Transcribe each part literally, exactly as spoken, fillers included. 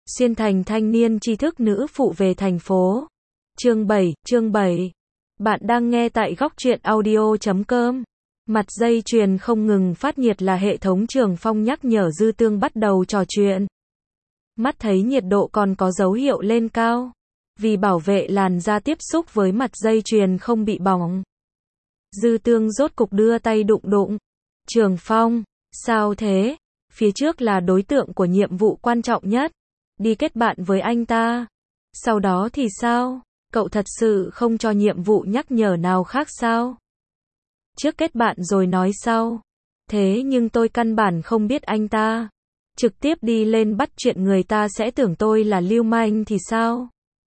Xuyên thành thanh niên tri thức nữ phụ về thành phố. Chương bảy, chương bảy. Bạn đang nghe tại góc truyện audio chấm com. Mặt dây chuyền không ngừng phát nhiệt là hệ thống Trường Phong nhắc nhở Dư Tương bắt đầu trò chuyện. Mắt thấy nhiệt độ còn có dấu hiệu lên cao. Vì bảo vệ làn da tiếp xúc với mặt dây chuyền không bị bỏng. Dư Tương rốt cục đưa tay đụng đụng. Trường Phong, sao thế? Phía trước là đối tượng của nhiệm vụ quan trọng nhất. Đi kết bạn với anh ta. Sau đó thì sao? Cậu thật sự không cho nhiệm vụ nhắc nhở nào khác sao? Trước kết bạn rồi nói sau. Thế nhưng tôi căn bản không biết anh ta. Trực tiếp đi lên bắt chuyện người ta sẽ tưởng tôi là lưu manh thì sao?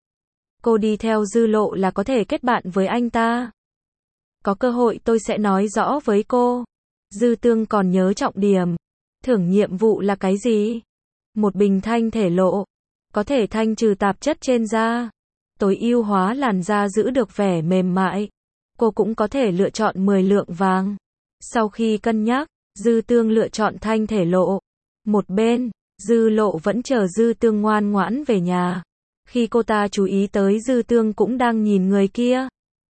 Cô đi theo Dư Lộ là có thể kết bạn với anh ta. Có cơ hội tôi sẽ nói rõ với cô. Dư Tương còn nhớ trọng điểm. Thưởng nhiệm vụ là cái gì? Một bình thanh thể lộ. Có thể thanh trừ tạp chất trên da. Tối ưu hóa làn da giữ được vẻ mềm mại. Cô cũng có thể lựa chọn mười lượng vàng. Sau khi cân nhắc, Dư Tương lựa chọn thanh thể lộ. Một bên, Dư Lộ vẫn chờ Dư Tương ngoan ngoãn về nhà. Khi cô ta chú ý tới Dư Tương cũng đang nhìn người kia.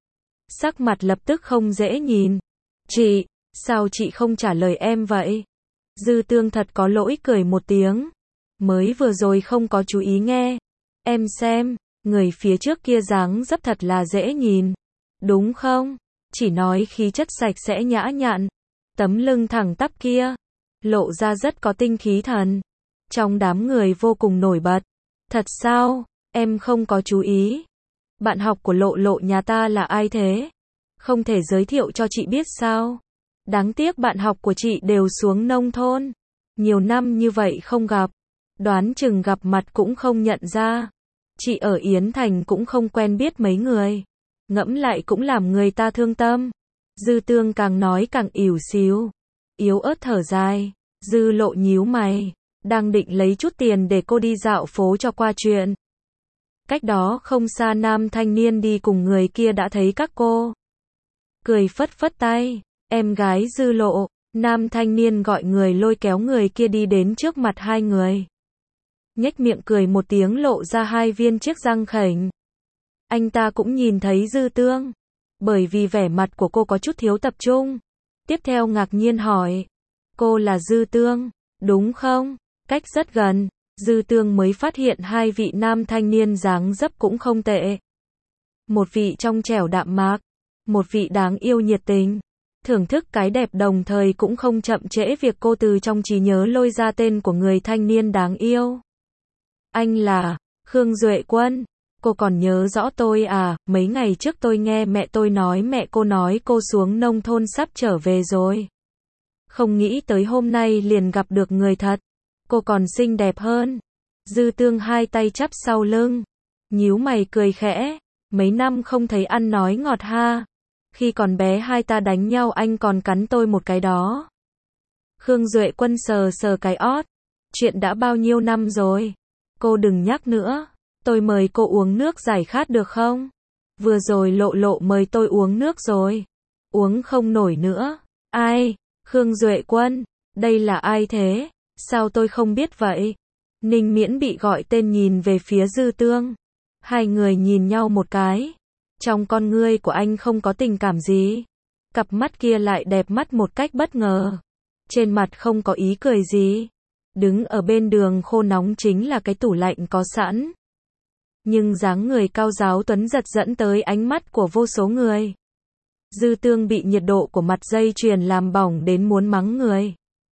Sắc mặt lập tức không dễ nhìn. Chị, sao chị không trả lời em vậy? Dư Tương thật có lỗi cười một tiếng. Mới vừa rồi không có chú ý nghe. Em xem, người phía trước kia dáng dấp thật là dễ nhìn. Đúng không? Chỉ nói khí chất sạch sẽ nhã nhặn. Tấm lưng thẳng tắp kia. Lộ ra rất có tinh khí thần. Trong đám người vô cùng nổi bật. Thật sao? Em không có chú ý. Bạn học của Lộ Lộ nhà ta là ai thế? Không thể giới thiệu cho chị biết sao? Đáng tiếc bạn học của chị đều xuống nông thôn. Nhiều năm như vậy không gặp. Đoán chừng gặp mặt cũng không nhận ra. Chị ở Yến Thành cũng không quen biết mấy người. Ngẫm lại cũng làm người ta thương tâm. Dư Tương càng nói càng ỉu xìu. Yếu ớt thở dài. Dư Lộ nhíu mày. Đang định lấy chút tiền để cô đi dạo phố cho qua chuyện. Cách đó không xa nam thanh niên đi cùng người kia đã thấy các cô. Cười phất phất tay. Em gái Dư Lộ. Nam thanh niên gọi người lôi kéo người kia đi đến trước mặt hai người. Nhếch miệng cười một tiếng lộ ra hai viên chiếc răng khểnh. Anh ta cũng nhìn thấy Dư Tương. Bởi vì vẻ mặt của cô có chút thiếu tập trung. Tiếp theo ngạc nhiên hỏi. Cô là Dư Tương, đúng không? Cách rất gần. Dư Tương mới phát hiện hai vị nam thanh niên dáng dấp cũng không tệ. Một vị trong trẻo đạm mạc. Một vị đáng yêu nhiệt tình. Thưởng thức cái đẹp đồng thời cũng không chậm trễ việc cô từ trong trí nhớ lôi ra tên của người thanh niên đáng yêu. Anh là Khương Duệ Quân. Cô còn nhớ rõ tôi à? Mấy ngày trước tôi nghe mẹ tôi nói mẹ cô nói cô xuống nông thôn sắp trở về rồi. Không nghĩ tới hôm nay liền gặp được người thật. Cô còn xinh đẹp hơn. Dư Tương hai tay chắp sau lưng. Nhíu mày cười khẽ. Mấy năm không thấy ăn nói ngọt ha. Khi còn bé hai ta đánh nhau anh còn cắn tôi một cái đó. Khương Duệ Quân sờ sờ cái ót. Chuyện đã bao nhiêu năm rồi. Cô đừng nhắc nữa. Tôi mời cô uống nước giải khát được không? Vừa rồi Lộ Lộ mời tôi uống nước rồi. Uống không nổi nữa. Ai? Khương Duệ Quân. Đây là ai thế? Sao tôi không biết vậy? Ninh Miễn bị gọi tên nhìn về phía Dư Tương. Hai người nhìn nhau một cái. Trong con ngươi của anh không có tình cảm gì. Cặp mắt kia lại đẹp mắt một cách bất ngờ. Trên mặt không có ý cười gì. Đứng ở bên đường khô nóng chính là cái tủ lạnh có sẵn. Nhưng dáng người cao ráo tuấn giật dẫn tới ánh mắt của vô số người. Dư Tương bị nhiệt độ của mặt dây chuyền làm bỏng đến muốn mắng người.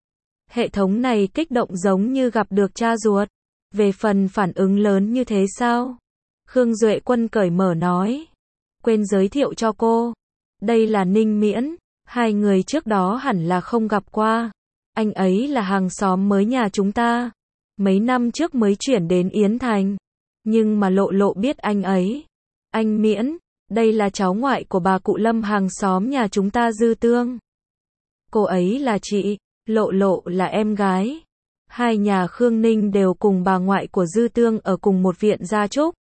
Hệ thống này kích động giống như gặp được cha ruột. Về phần phản ứng lớn như thế sao? Khương Duệ Quân cởi mở nói. Quên giới thiệu cho cô. Đây là Ninh Miễn. Hai người trước đó hẳn là không gặp qua. Anh ấy là hàng xóm mới nhà chúng ta. Mấy năm trước mới chuyển đến Yến Thành. Nhưng mà Lộ Lộ biết anh ấy. Anh Miễn, đây là cháu ngoại của bà cụ Lâm hàng xóm nhà chúng ta Dư Tương. Cô ấy là chị, Lộ Lộ là em gái. Hai nhà Khương Ninh đều cùng bà ngoại của Dư Tương ở cùng một viện gia trúc.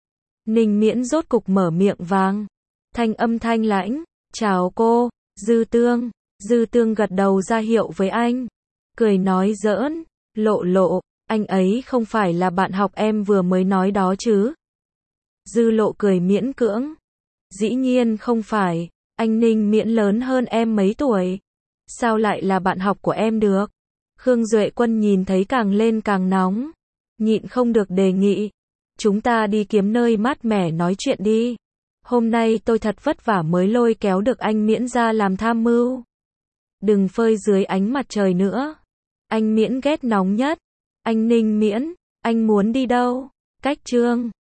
Ninh Miễn rốt cục mở miệng vang. Thanh âm thanh lãnh. Chào cô, Dư Tương. Dư Tương gật đầu ra hiệu với anh. Cười nói giỡn. Lộ Lộ, Anh ấy không phải là bạn học em vừa mới nói đó chứ? Dư Lộ cười miễn cưỡng. Dĩ nhiên không phải, anh Ninh Miễn lớn hơn em mấy tuổi. Sao lại là bạn học của em được? Khương Duệ Quân nhìn thấy càng lên càng nóng. Nhịn không được đề nghị. Chúng ta đi kiếm nơi mát mẻ nói chuyện đi. Hôm nay tôi thật vất vả mới lôi kéo được anh Miễn ra làm tham mưu. Đừng phơi dưới ánh mặt trời nữa. Anh Miễn ghét nóng nhất. Anh Ninh Miễn, anh muốn đi đâu? Cách Trương